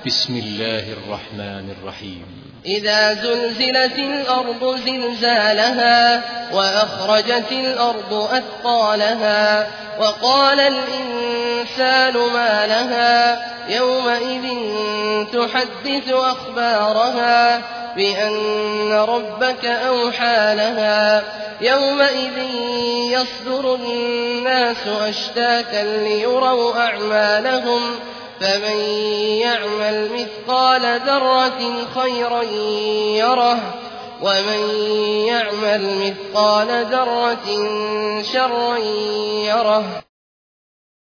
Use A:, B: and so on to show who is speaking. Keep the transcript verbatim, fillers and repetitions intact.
A: بسم الله الرحمن الرحيم.
B: إذا زلزلت الأرض زلزالها وأخرجت الأرض أثقالها وقال الإنسان ما لها يومئذ تحدث أخبارها بأن ربك أوحى لها يومئذ يصدر الناس أشتاتا ليروا أعمالهم فمن يعمل مثقال ذرة خيرا يره ومن يعمل مثقال ذرة شرا يره.